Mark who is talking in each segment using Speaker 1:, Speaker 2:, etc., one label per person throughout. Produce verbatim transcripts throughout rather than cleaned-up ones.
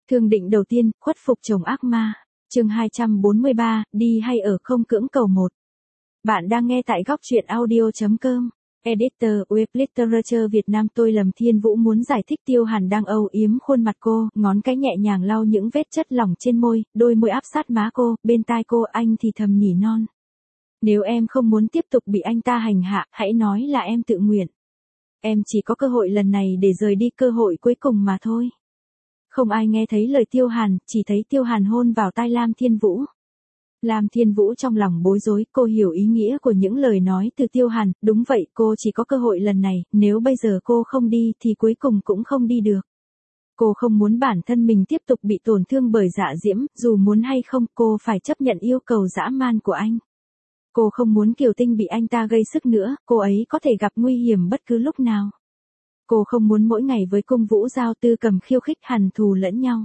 Speaker 1: Thương định đầu tiên, khuất phục chồng ác ma. Chương hai trăm bốn mươi ba, đi hay ở không cưỡng cầu một. Bạn đang nghe tại góc truyện audio chấm com. Editor, Web Literature Việt Nam. Tôi Lâm Thiên Vũ muốn giải thích Tiêu Hàn đang âu yếm khuôn mặt cô, ngón cái nhẹ nhàng lau những vết chất lỏng trên môi, đôi môi áp sát má cô, bên tai cô anh thì thầm nỉ non. Nếu em không muốn tiếp tục bị anh ta hành hạ, hãy nói là em tự nguyện. Em chỉ có cơ hội lần này để rời đi, cơ hội cuối cùng mà thôi. Không ai nghe thấy lời Tiêu Hàn, chỉ thấy Tiêu Hàn hôn vào tai Lam Thiên Vũ. Lam Thiên Vũ trong lòng bối rối, cô hiểu ý nghĩa của những lời nói từ Tiêu Hàn, đúng vậy, cô chỉ có cơ hội lần này, nếu bây giờ cô không đi thì cuối cùng cũng không đi được. Cô không muốn bản thân mình tiếp tục bị tổn thương bởi Dạ Diễm, dù muốn hay không, cô phải chấp nhận yêu cầu dã man của anh. Cô không muốn Kiều Tinh bị anh ta gây sức nữa, cô ấy có thể gặp nguy hiểm bất cứ lúc nào. Cô không muốn mỗi ngày với Cung Vũ Giao Tư cầm khiêu khích hằn thù lẫn nhau.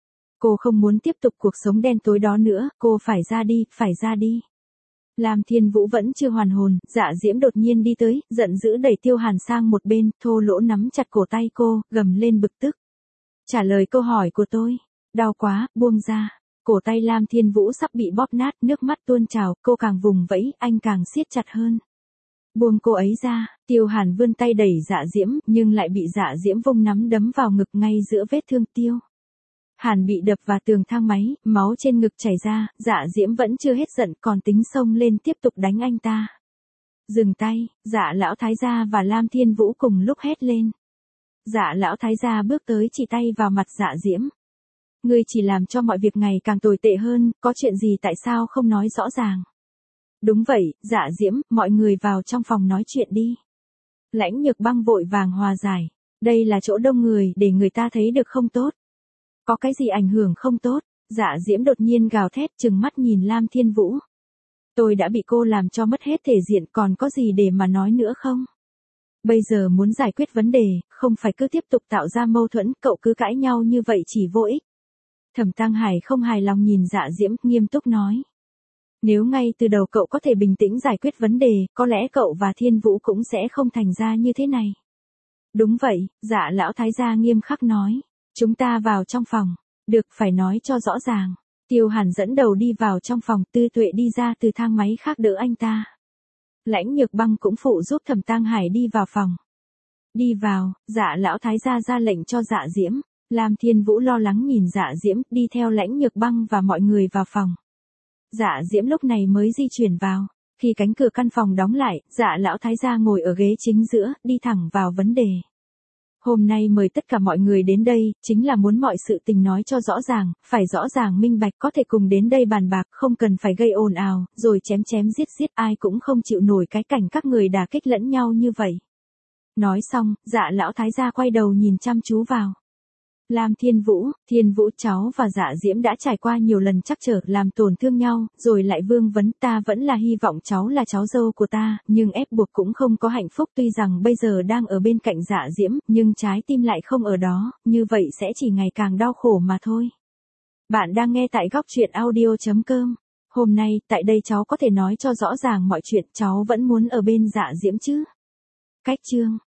Speaker 1: Cô không muốn tiếp tục cuộc sống đen tối đó nữa, cô phải ra đi, phải ra đi. Lam Thiên Vũ vẫn chưa hoàn hồn, Dạ Diễm đột nhiên đi tới, giận dữ đẩy Tiêu Hàn sang một bên, thô lỗ nắm chặt cổ tay cô, gầm lên bực tức. Trả lời câu hỏi của tôi. Đau quá, buông ra. Cổ tay Lam Thiên Vũ sắp bị bóp nát, nước mắt tuôn trào, cô càng vùng vẫy, anh càng siết chặt hơn. Buông cô ấy ra, Tiêu Hàn vươn tay đẩy Dạ Diễm, nhưng lại bị Dạ Diễm vung nắm đấm vào ngực ngay giữa vết thương Tiêu. Hàn bị đập vào tường thang máy, máu trên ngực chảy ra, Dạ Diễm vẫn chưa hết giận còn tính xông lên tiếp tục đánh anh ta. Dừng tay, Dạ lão thái gia và Lam Thiên Vũ cùng lúc hét lên. Dạ lão thái gia bước tới chỉ tay vào mặt Dạ Diễm. Ngươi chỉ làm cho mọi việc ngày càng tồi tệ hơn, có chuyện gì tại sao không nói rõ ràng? Đúng vậy, Dạ Diễm, mọi người vào trong phòng nói chuyện đi. Lãnh Nhược Băng vội vàng hòa giải. Đây là chỗ đông người, để người ta thấy được không tốt. Có cái gì ảnh hưởng không tốt? Dạ Diễm đột nhiên gào thét trừng mắt nhìn Lam Thiên Vũ. Tôi đã bị cô làm cho mất hết thể diện, còn có gì để mà nói nữa không? Bây giờ muốn giải quyết vấn đề, không phải cứ tiếp tục tạo ra mâu thuẫn, cậu cứ cãi nhau như vậy chỉ vô ích. Thẩm Tăng Hải không hài lòng nhìn Dạ Diễm, nghiêm túc nói. Nếu ngay từ đầu cậu có thể bình tĩnh giải quyết vấn đề, có lẽ cậu và Thiên Vũ cũng sẽ không thành ra như thế này. Đúng vậy, Dạ lão thái gia nghiêm khắc nói. Chúng ta vào trong phòng. Được, phải nói cho rõ ràng. Tiêu Hàn dẫn đầu đi vào trong phòng, Tư Tuệ đi ra từ thang máy khác đỡ anh ta. Lãnh Nhược Băng cũng phụ giúp Thẩm Tăng Hải đi vào phòng. Đi vào, Dạ lão thái gia ra lệnh cho Dạ Diễm. Lam Thiên Vũ lo lắng nhìn Dạ Diễm, đi theo Lãnh Nhược Băng và mọi người vào phòng. Dạ Diễm lúc này mới di chuyển vào. Khi cánh cửa căn phòng đóng lại, Dạ lão thái gia ngồi ở ghế chính giữa, đi thẳng vào vấn đề. Hôm nay mời tất cả mọi người đến đây, chính là muốn mọi sự tình nói cho rõ ràng, phải rõ ràng minh bạch, có thể cùng đến đây bàn bạc, không cần phải gây ồn ào, rồi chém chém giết giết, ai cũng không chịu nổi cái cảnh các người đả kích lẫn nhau như vậy. Nói xong, Dạ lão thái gia quay đầu nhìn chăm chú vào. Lam Thiên Vũ, Thiên Vũ cháu và Dạ Diễm đã trải qua nhiều lần trắc trở, làm tổn thương nhau, rồi lại vương vấn, ta vẫn là hy vọng cháu là cháu dâu của ta, nhưng ép buộc cũng không có hạnh phúc, tuy rằng bây giờ đang ở bên cạnh Dạ Diễm, nhưng trái tim lại không ở đó, như vậy sẽ chỉ ngày càng đau khổ mà thôi. Bạn đang nghe tại góc truyện audio chấm com. Hôm nay, tại đây cháu có thể nói cho rõ ràng mọi chuyện, cháu vẫn muốn ở bên Dạ Diễm chứ? Cách chương